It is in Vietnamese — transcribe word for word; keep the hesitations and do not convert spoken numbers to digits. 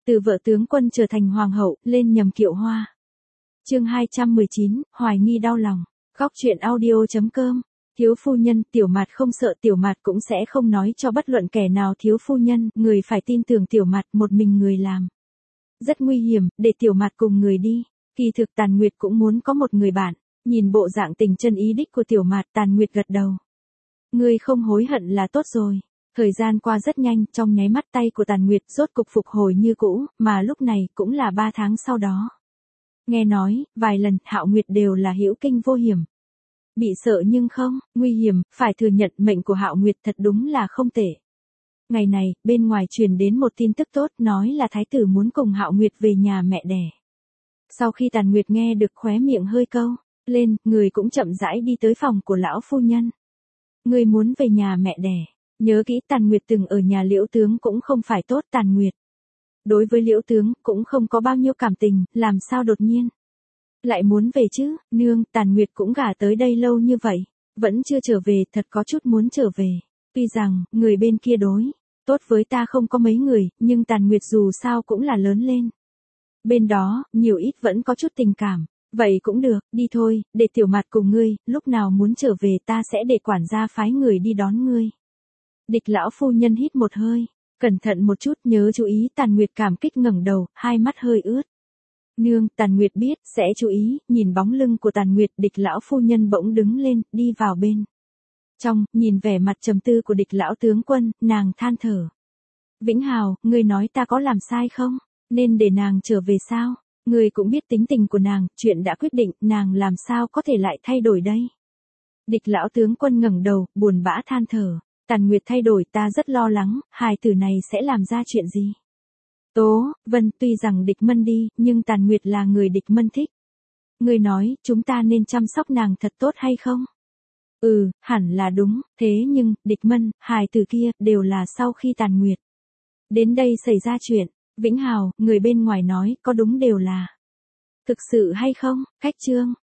Từ vợ tướng quân trở thành hoàng hậu, lên nhầm kiệu hoa. Chương hai trăm mười chín, hoài nghi đau lòng. Góc truyện audio chấm com. Thiếu phu nhân, Tiểu Mạt không sợ, Tiểu Mạt cũng sẽ không nói cho bất luận kẻ nào thiếu phu nhân, người phải tin tưởng Tiểu Mạt, một mình người làm. Rất nguy hiểm, để Tiểu Mạt cùng người đi. Kỳ thực Tàn Nguyệt cũng muốn có một người bạn. Nhìn bộ dạng tình chân ý đích của Tiểu Mạt, Tàn Nguyệt gật đầu. Ngươi không hối hận là tốt rồi. Thời gian qua rất nhanh, trong nháy mắt tay của Tàn Nguyệt rốt cục phục hồi như cũ, mà lúc này cũng là ba tháng sau đó. Nghe nói, vài lần Hạo Nguyệt đều là hữu kinh vô hiểm. Bị sợ nhưng không, nguy hiểm, phải thừa nhận mệnh của Hạo Nguyệt thật đúng là không tệ. Ngày này, bên ngoài truyền đến một tin tức tốt, nói là thái tử muốn cùng Hạo Nguyệt về nhà mẹ đẻ. Sau khi Tàn Nguyệt nghe được, khóe miệng hơi câu lên, người cũng chậm rãi đi tới phòng của lão phu nhân. Người muốn về nhà mẹ đẻ. Nhớ kỹ, Tàn Nguyệt từng ở nhà Liễu tướng cũng không phải tốt. Tàn Nguyệt đối với Liễu tướng cũng không có bao nhiêu cảm tình, làm sao đột nhiên lại muốn về chứ? Nương, Tàn Nguyệt cũng gả tới đây lâu như vậy, vẫn chưa trở về, thật có chút muốn trở về. Tuy rằng, người bên kia đối tốt với ta không có mấy người, nhưng Tàn Nguyệt dù sao cũng là lớn lên. Bên đó, nhiều ít vẫn có chút tình cảm. Vậy cũng được, đi thôi, để Tiểu Mạt cùng ngươi, lúc nào muốn trở về ta sẽ để quản gia phái người đi đón ngươi. Địch lão phu nhân hít một hơi, cẩn thận một chút, nhớ chú ý. Tàn Nguyệt cảm kích ngẩng đầu, hai mắt hơi ướt. Nương, Tàn Nguyệt biết, sẽ chú ý. Nhìn bóng lưng của Tàn Nguyệt, địch lão phu nhân bỗng đứng lên, đi vào bên trong, nhìn vẻ mặt trầm tư của địch lão tướng quân, nàng than thở. Vĩnh Hào, ngươi nói ta có làm sai không? Nên để nàng trở về sao? Ngươi cũng biết tính tình của nàng, chuyện đã quyết định, nàng làm sao có thể lại thay đổi đây? Địch lão tướng quân ngẩng đầu, buồn bã than thở. Tàn Nguyệt thay đổi, ta rất lo lắng, hài tử này sẽ làm ra chuyện gì? Tố, Vân, tuy rằng địch mân đi, nhưng Tàn Nguyệt là người địch mân thích. Ngươi nói, chúng ta nên chăm sóc nàng thật tốt hay không? Ừ, hẳn là đúng, thế nhưng, địch mân, hài tử kia, đều là sau khi Tàn Nguyệt đến đây xảy ra chuyện. Vĩnh Hào, người bên ngoài nói, có đúng đều là thực sự hay không? Cách chương